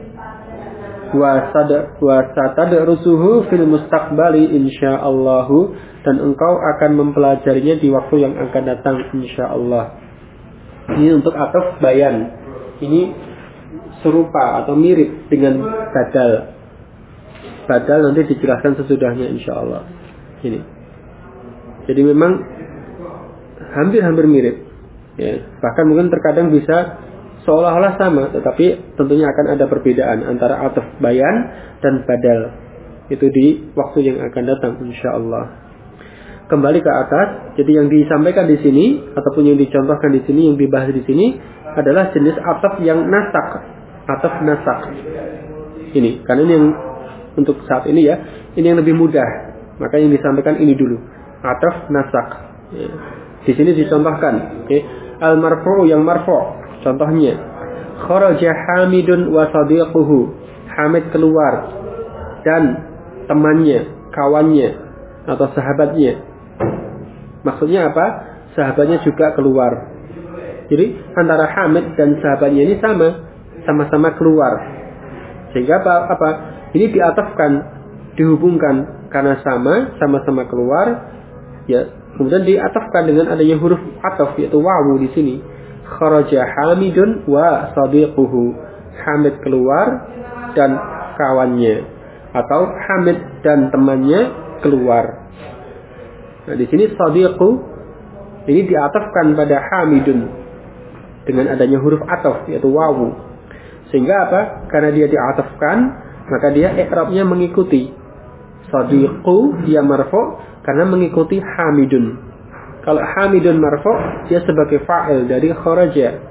Wa satadrusuhu fil mustaqbali insyaallah, dan engkau akan mempelajarinya di waktu yang akan datang insyaallah. Ini untuk ataf bayan. Ini serupa atau mirip dengan badal. Badal nanti dijelaskan sesudahnya insyaallah. Ini. Jadi memang hampir-hampir mirip. Ya, bahkan mungkin terkadang bisa seolah-olah sama, tetapi tentunya akan ada perbedaan antara ataf bayan dan badal. Itu di waktu yang akan datang insyaallah. Kembali ke atas, jadi yang disampaikan di sini ataupun yang dicontohkan di sini, yang dibahas di sini adalah jenis ataf yang nasaq, ataf nasaq. Ini, karena ini yang untuk saat ini ya, ini yang lebih mudah. Maka yang disampaikan ini dulu, ataf nasaq. Ya. Di sini dicontohkan, okay. Al-marfu' yang marfu'. Contohnya, kharaja Hamidun wa sadiquhu. Hamid keluar dan temannya, kawannya atau sahabatnya. Maksudnya apa? Sahabatnya juga keluar. Jadi antara Hamid dan sahabatnya ini sama-sama keluar. Sehingga apa? Ini diatafkan, dihubungkan karena sama-sama keluar. Ya, kemudian diatafkan dengan adanya huruf ataf yaitu wawu di sini. Kharaja Hamidun wa sadiquhu. Hamid keluar dan kawannya, atau Hamid dan temannya keluar. Nah, di sini sadiqu ini diatafkan pada Hamidun dengan adanya huruf ataf yaitu wawu. Sehingga apa? Karena dia diatafkan, maka dia i'rabnya mengikuti sadiqu, dia marfu' karena mengikuti Hamidun. Kalau Hamidun marfu' dia sebagai fa'il dari kharaja.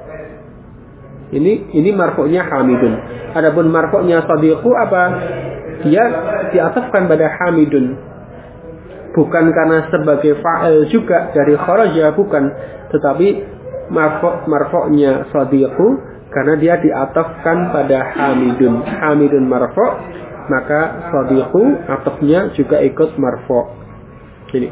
Ini marfu'nya Hamidun. Adapun marfu'nya sadiqu apa? Dia diatafkan pada Hamidun. Bukan karena sebagai fa'il juga dari kharaja, bukan, tetapi marfu'nya sadiqu karena dia diatafkan pada Hamidun. Hamidun marfu', maka sadiqu atafnya juga ikut marfu'. Ini.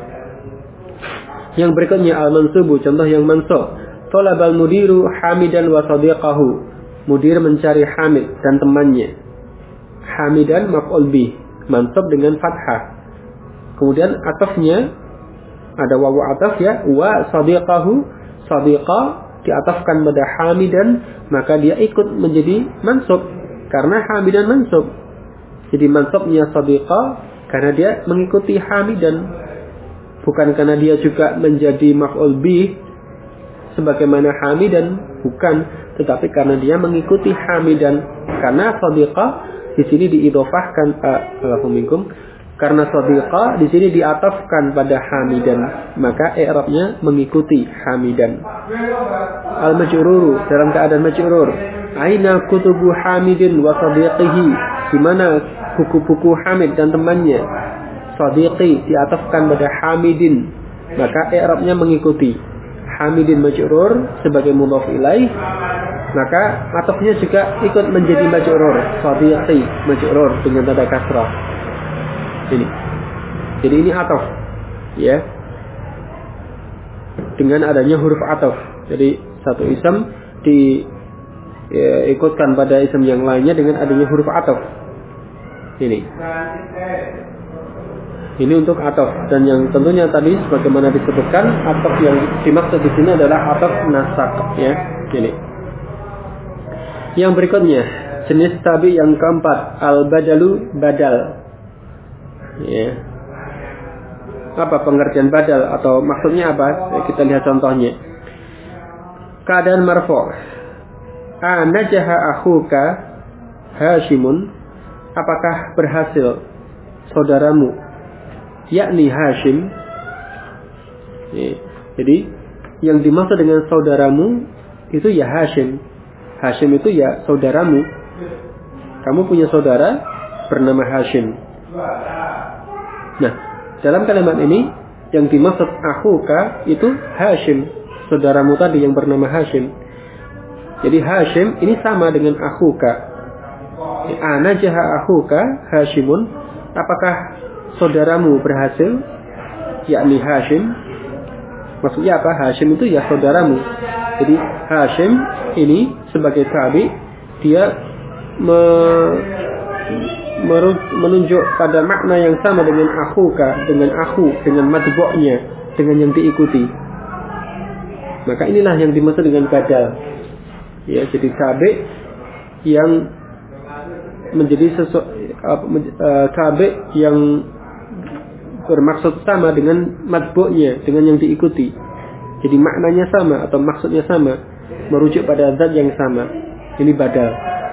Yang berikutnya al-mansubu, contoh yang mansub. Talabal mudiru Hamidan wa sadiqahu. Mudir mencari Hamid dan temannya. Hamidan maf'ul bih, mansub dengan fathah. Kemudian atafnya ada wawu ataf ya, wa sadiqahu, sadiqa diatafkan pada Hamidan, maka dia ikut menjadi mansub karena Hamidan mansub. Jadi mansubnya sadiqa karena dia mengikuti Hamidan, bukan karena dia juga menjadi maf'ul bih sebagaimana Hamidan, bukan, tetapi karena dia mengikuti Hamidan. Karena sadiqa di sini diidhofahkan karena sadiqa di sini diatafkan pada Hamidan, maka i'rabnya mengikuti Hamidan. Al-majruru dalam keadaan majrur. Aina kutubu Hamidin wa sadiqihi? Di mana buku-buku Hamid dan temannya? Sadiqi diatafkan pada Hamidin, maka i'rabnya mengikuti Hamidin majrur sebagai mudhaf ilaih, maka atafnya juga ikut menjadi majrur. Sadiqi majrur dengan tanda kasrah. Ini. Jadi ini ataf, ya. Dengan adanya huruf ataf. Jadi satu ism diikutkan pada ism yang lainnya dengan adanya huruf ataf. Ini. Ini untuk ataf, dan yang tentunya tadi sebagaimana disebutkan, ataf yang dimaksud di sini adalah ataf nasaq, ya. Ini. Yang berikutnya, jenis tabi yang keempat, al-badalu badal. Ya. Apa pengertian badal atau maksudnya apa? Kita lihat contohnya. Keadaan marfu'. Najaha akhuka Hashimun? Apakah berhasil saudaramu, yakni Hashim? Ya. Jadi yang dimaksud dengan saudaramu itu ya Hashim. Hashim itu ya saudaramu. Kamu punya saudara bernama Hashim. Nah, dalam kalimat ini yang dimaksud akhuka itu Hashim, saudaramu tadi yang bernama Hashim. Jadi Hashim ini sama dengan akhuka. Najaha akhuka Hashimun? Apakah saudaramu berhasil, yakni Hashim? Maksudnya apa? Hashim itu ya saudaramu. Jadi Hashim ini sebagai tabi, dia menunjuk pada makna yang sama dengan akhuka, dengan akhu, dengan matbu'nya, dengan yang diikuti. Maka inilah yang dimaksud dengan badal. Ya, jadi tabi yang menjadi tabi yang bermaksud sama dengan matbu'nya, dengan yang diikuti. Jadi maknanya sama atau maksudnya sama, merujuk pada zat yang sama. Ini badal.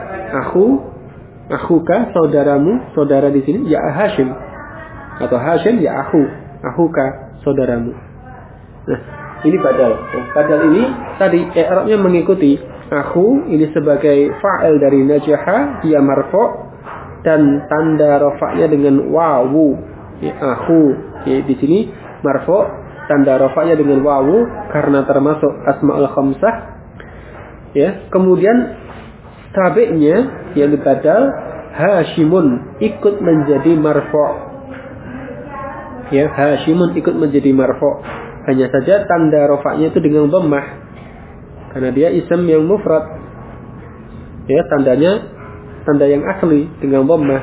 Akhuka, saudaramu, saudara di sini ya Hashim, atau Hashim ya akhuka, saudaramu. Nah, ini badal. Badal ini tadi i'rabnya mengikuti akhu ini sebagai fa'il dari najaha, dia marfu' dan tanda rafa'nya dengan wawu. Ya, akhu. Ya, di sini marfu' tanda rafa'nya dengan wawu karena termasuk asmaul khamsah. Ya, kemudian tabi'nya yang badal Hashimun ikut menjadi marfu'. Ya, Hashimun ikut menjadi marfu'. Hanya saja tanda rafa'nya itu dengan dhammah. Karena dia isim yang mufrad. Ya, tandanya tanda yang asli dengan dhammah.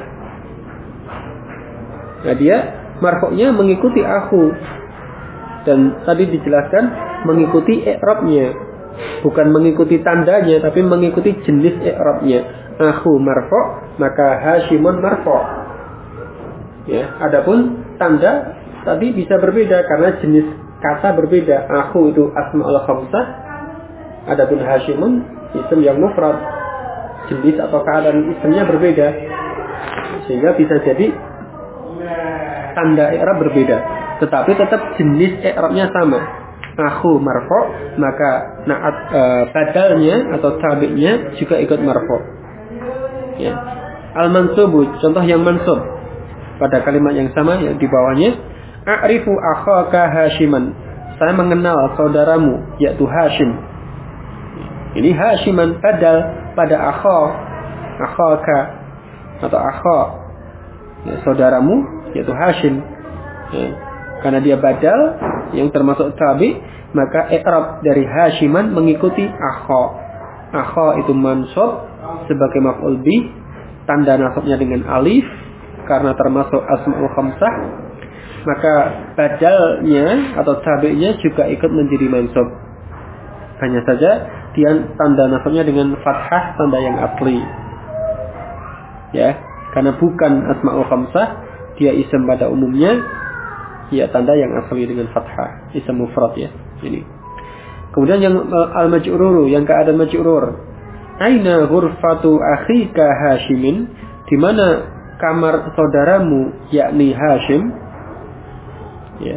Nah, dia marfu'nya mengikuti akhu. Dan tadi dijelaskan mengikuti i'rabnya, bukan mengikuti tandanya, tapi mengikuti jenis i'rabnya. Akhu marfu', maka Hashimun marfu'. Ya, adapun tanda tadi bisa berbeda karena jenis kata berbeda. Akhu itu asmaul khamsah, adapun Hashimun isim yang mufrad. Jenis atau keadaan isimnya berbeda. Sehingga bisa jadi tanda i'rab berbeda, tetapi tetap jenis i'rabnya sama. Akhu marfu', maka na'at badalnya atau tabi'nya juga ikut marfu'. Ya. Al-mansubu, contoh yang mansub pada kalimat yang sama yang di bawahnya. A'rifu akhaka Hashiman. Saya mengenal saudaramu yaitu Hashim. Ini Hashiman badal pada akhaka atau akha. Ya, saudaramu yaitu Hashim. Ya. Karena dia badal yang termasuk tabi, maka i'rab dari Hashiman mengikuti akha. Akha itu mansub sebagai maf'ul bih, tanda nasabnya dengan alif karena termasuk asmaul khamsah, maka badalnya atau tabi'nya juga ikut menjadi mansub. Hanya saja dia tanda nasabnya dengan fathah, tanda yang asli. Ya, karena bukan asmaul khamsah, dia isim pada umumnya, ya tanda yang asli dengan fathah, isim mufrad ya. Ini. Kemudian yang al-maj'ruru, yang keadaan maj'rur. Aina ghurfatu akhika Hashimin? Di mana kamar saudaramu yakni Hashim? Ya.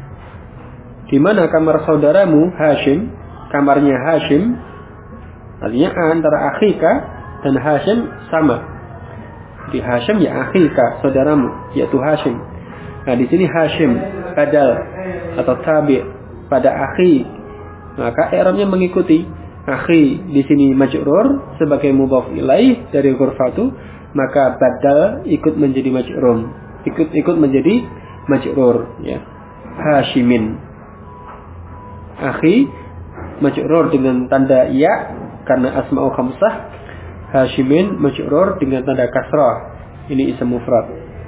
Di mana kamar saudaramu Hashim? Kamarnya Hashim. Artinya antara akhika dan Hashim sama. Di Hashim ya akhika, saudaramu yaitu Hashim. Nah, di sini Hashim badal atau tabi' pada akhi. Maka i'rabnya mengikuti akhi di sini majrur sebagai mudhaf ilaih dari ghurfatu, maka badal ikut menjadi majrur. Ikut menjadi majrur ya. Hashimin. Akhi majrur dengan tanda ya karena asmaul khamsah. Hashimin majrur dengan tanda kasrah. Ini isim mufrad.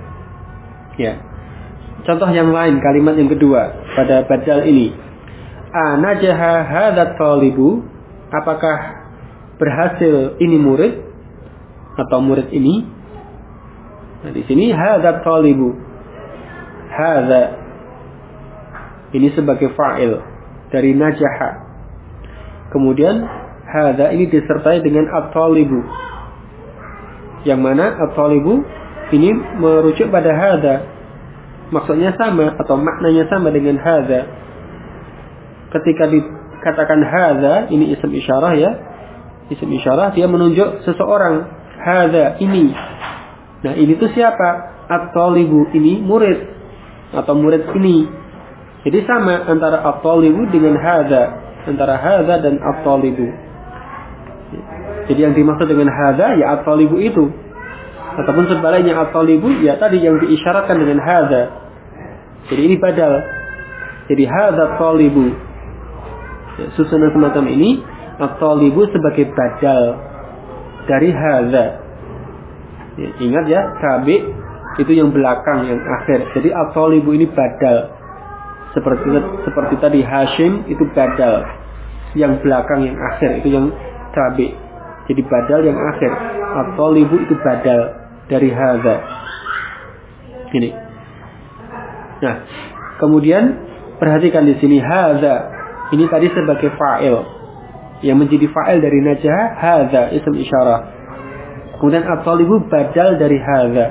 Ya. Contoh yang lain, kalimat yang kedua pada badal ini. Anajaha hadzal talibu? Apakah berhasil ini murid atau murid ini? Nah, di sini hadzal talibu. Hadza ini sebagai fa'il dari najaha. Kemudian hadza ini disertai dengan at-talibu. Yang mana at-talibu ini merujuk pada hadza. Maksudnya sama atau maknanya sama dengan hadza. Ketika dikatakan hadza, ini isim isyarah ya. Isim isyarah dia menunjuk seseorang. Hadza ini. Nah, ini tuh siapa? At-talibu ini murid atau murid ini. Jadi sama antara at-talibu dengan hadza, antara hadza dan at-talibu. Jadi yang dimaksud dengan hadza ya at-talibu itu. Ataupun sebaliknya at-talibu ya tadi yang diisyaratkan dengan hadza. Jadi ini badal. Jadi hadza at-talibu. Ya, susunan semacam ini at-talibu sebagai badal dari hadza. Ya, ingat ya, tabi itu yang belakang, yang akhir. Jadi at-talibu ini badal. Seperti tadi Hashim itu badal. Yang belakang, yang akhir itu yang tabi. Jadi badal yang akhir. At-talibu itu badal dari hadza. Ini. Nah, kemudian perhatikan di sini hadza. Ini tadi sebagai fa'il. Yang menjadi fa'il dari najah hadza isim isyarah. Kemudian at-talibu badal dari hadza.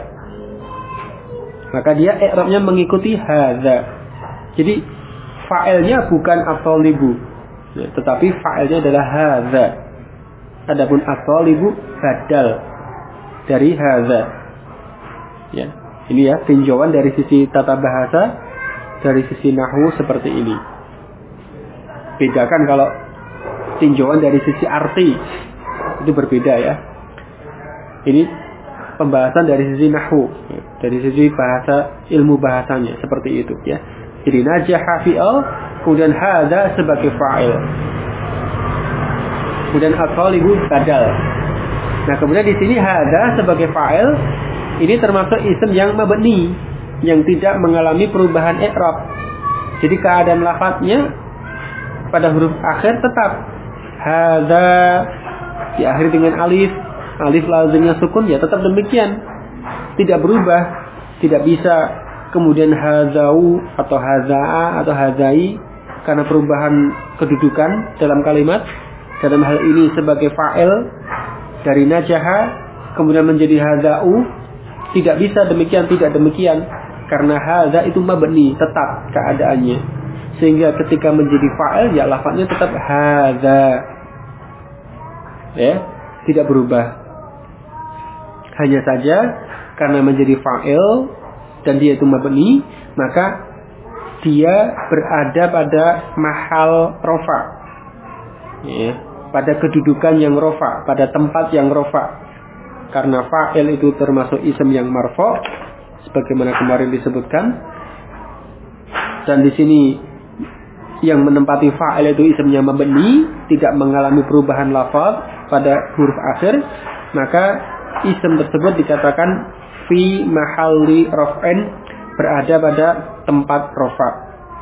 Maka dia i'rabnya mengikuti hadza. Jadi fa'ilnya bukan at-talibu, tetapi fa'ilnya adalah hadza. Adapun at-talibu badal dari hadza. Ya, ini ya tinjauan dari sisi tata bahasa dari sisi nahwu seperti ini. Bedakan kalau tinjauan dari sisi arti, itu berbeda ya. Ini pembahasan dari sisi nahwu, dari sisi bahasa, ilmu bahasanya seperti itu ya. Jadi najaha fi'il, kemudian hadza sebagai fa'il, kemudian at-talibu badal. Nah, kemudian di sini hadza sebagai fa'il ini termasuk isim yang mabni, yang tidak mengalami perubahan i'rab. Jadi keadaan lafadznya pada huruf akhir tetap hadza, diakhiri dengan alif, alif lazimnya sukun, ya tetap demikian, tidak berubah. Tidak bisa kemudian hadzau atau hadzaa atau hadzai karena perubahan kedudukan dalam kalimat. Dalam hal ini sebagai fa'il dari najaha kemudian menjadi hadzau, tidak bisa demikian, tidak demikian, karena hadza itu mabni, tetap keadaannya, sehingga ketika menjadi fa'il ya lafadznya tetap hadza ya, tidak berubah. Hanya saja karena menjadi fa'il dan dia itu mabni, maka dia berada pada mahal rofa ya, pada kedudukan yang rofa, pada tempat yang rofa. Karena fa'il itu termasuk isim yang marfu, sebagaimana kemarin disebutkan. Dan di sini yang menempati fa'il itu isimnya mabni, tidak mengalami perubahan lafaz pada huruf akhir, maka isim tersebut dikatakan fi mahalli raf'in, berada pada tempat rofa.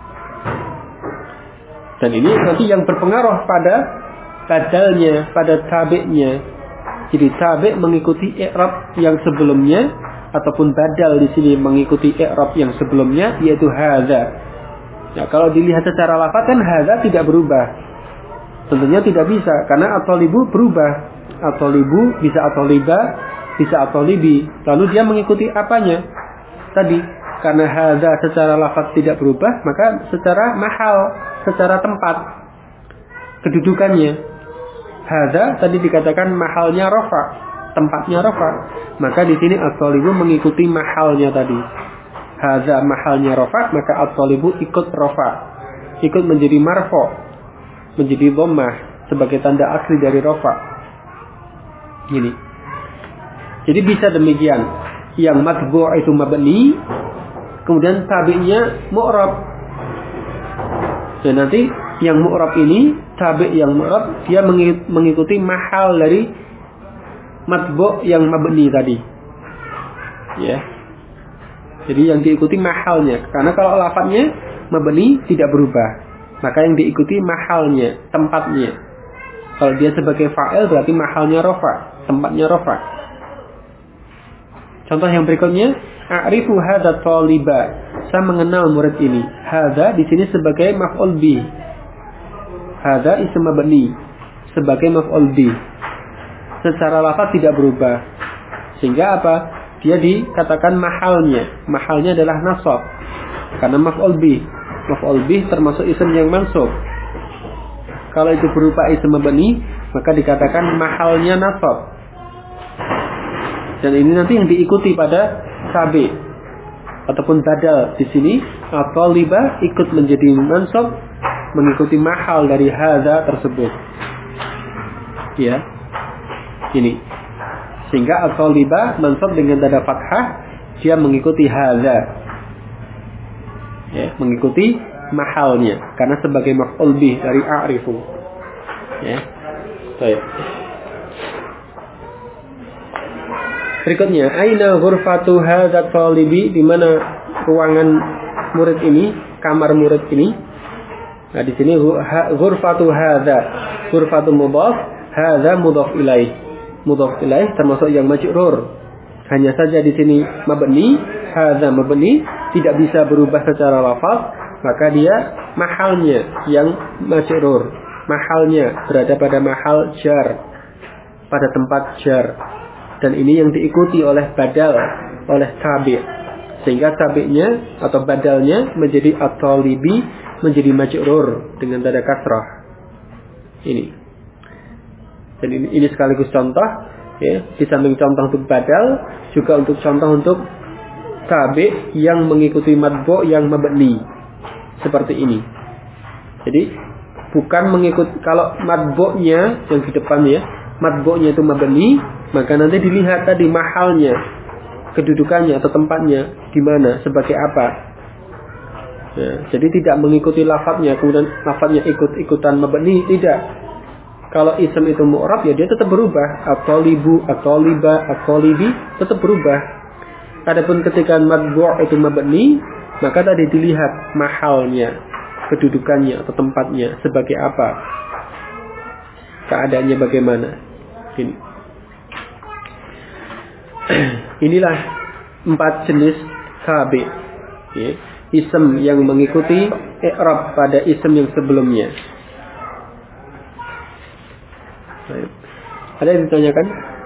Dan ini nanti yang berpengaruh pada badalnya, pada tabi'nya. Jadi tabi' mengikuti i'rab yang sebelumnya, ataupun badal di sini mengikuti i'rab yang sebelumnya, yaitu hadza. Nah, kalau dilihat secara lafaz kan hadza tidak berubah. Tentunya tidak bisa, karena at-talibu berubah. At-talibu bisa at-taliba, bisa at-talibi. Lalu dia mengikuti apanya? Tadi, karena hadza secara lafaz tidak berubah, maka secara mahal, secara tempat, kedudukannya. Hadza tadi dikatakan mahalnya rofa, tempatnya rofa. Maka di sini at-talibu mengikuti mahalnya tadi. Hadza mahalnya rofa, maka at-talibu ikut rofa, ikut menjadi marfu, menjadi dhammah sebagai tanda asli dari rofa. Gini. Jadi bisa demikian. Yang matbu' itu mabni, kemudian tabi'nya mu'rab. Dan nanti yang mu'rab ini, tabi' yang mu'rab, dia mengikuti mahal dari matbu' yang mabni tadi. Ya. Jadi yang diikuti mahalnya. Karena kalau lafadznya mabni tidak berubah, maka yang diikuti mahalnya, tempatnya. Kalau dia sebagai fa'il berarti mahalnya rofa, tempatnya rofa. Contoh yang berikutnya, a'rifu hadza taliba. Saya mengenal murid ini. Hadza di sini sebagai maf'ul bih. Hadza isim mabni sebagai maf'ul bih. Secara lafaz tidak berubah. Sehingga apa? Dia dikatakan mahalnya. Mahalnya adalah nasab. Karena maf'ul bih. Maf'ul bih termasuk isim yang mansub. Kalau itu berupa isim mabni, maka dikatakan mahalnya nasab. Dan ini nanti yang diikuti pada tabi ataupun badal di sini, at-taliba ikut menjadi mansub mengikuti mahal dari hadza tersebut. Ya. Ini. Sehingga at-taliba mansub dengan tanda fathah, dia mengikuti hadza. Ya, mengikuti mahalnya karena sebagai maf'ul bih dari a'rifu. Ya. Baik. Berikutnya, aina ghurfatu hadza talibi, di mana ruangan murid ini, kamar murid ini. Nah, di sini ghurfatu hadza, ghurfatu mudhaf, hadza mudhaf ilaih. Mudhaf ilaih termasuk yang majrur. Hanya saja di sini mabni, hadza mabni, tidak bisa berubah secara lafaz, maka dia mahalnya yang majrur. Mahalnya berada pada mahal jar, pada tempat jar. Dan ini yang diikuti oleh badal, oleh tabi'. Sehingga tabi'nya atau badalnya menjadi at-talibi, menjadi majrur dengan tanda kasrah. Ini. Dan ini sekaligus contoh, ya, di samping contoh untuk badal, juga untuk contoh untuk tabi' yang mengikuti matbu' yang mabni. seperti ini. Jadi bukan mengikut, kalau matbu'nya yang di depan ya, matbu'nya itu mabni, maka nanti dilihat tadi mahalnya, kedudukannya atau tempatnya di mana, sebagai apa. Ya, jadi tidak mengikuti lafadznya, kemudian lafadznya ikut-ikutan mabni, tidak. Kalau ism itu mu'rab ya dia tetap berubah, at-talibu, at-taliba, at-talibi tetap berubah. Adapun ketika matbu' itu mabni, maka tadi dilihat mahalnya, kedudukannya atau tempatnya sebagai apa, keadaannya bagaimana. Ini. Inilah 4 jenis tabi. Ya. Ism yang mengikuti i'rab pada ism yang sebelumnya. Baik. Ada yang ditanyakan?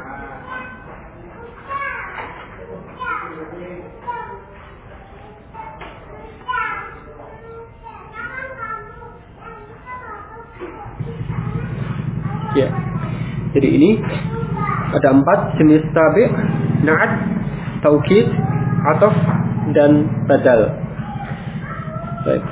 Ya. Jadi ini ada 4 jenis tabi', na'at, taukid, ataf, dan badal. Baik.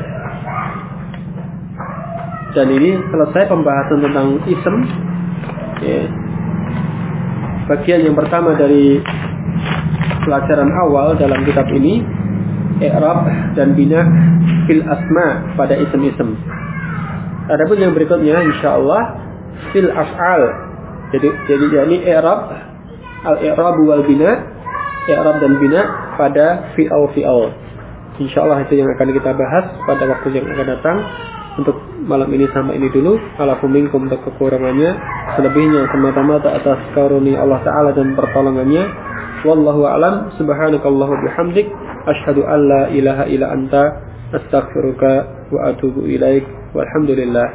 Dan ini selesai pembahasan tentang ism. Ya. Bagian yang pertama dari pelajaran awal dalam kitab ini, i'rab dan bina fil asma pada ism-ism. Adapun yang berikutnya insyaallah fil af'al. Jadi yakni i'rab, al-i'rab wal bina, i'rab dan bina pada fi'al. Insyaallah itu yang akan kita bahas pada waktu yang akan datang. Untuk malam ini sampai ini dulu. Alafu minkum, untuk kekurangannya, selebihnya semata-mata atas karunia Allah Ta'ala dan pertolongannya. Wallahu a'lam. Subhanakallahu bihamdik, asyhadu an la ilaha illa anta, astaghfiruka wa atubu ilaik. Walhamdulillah.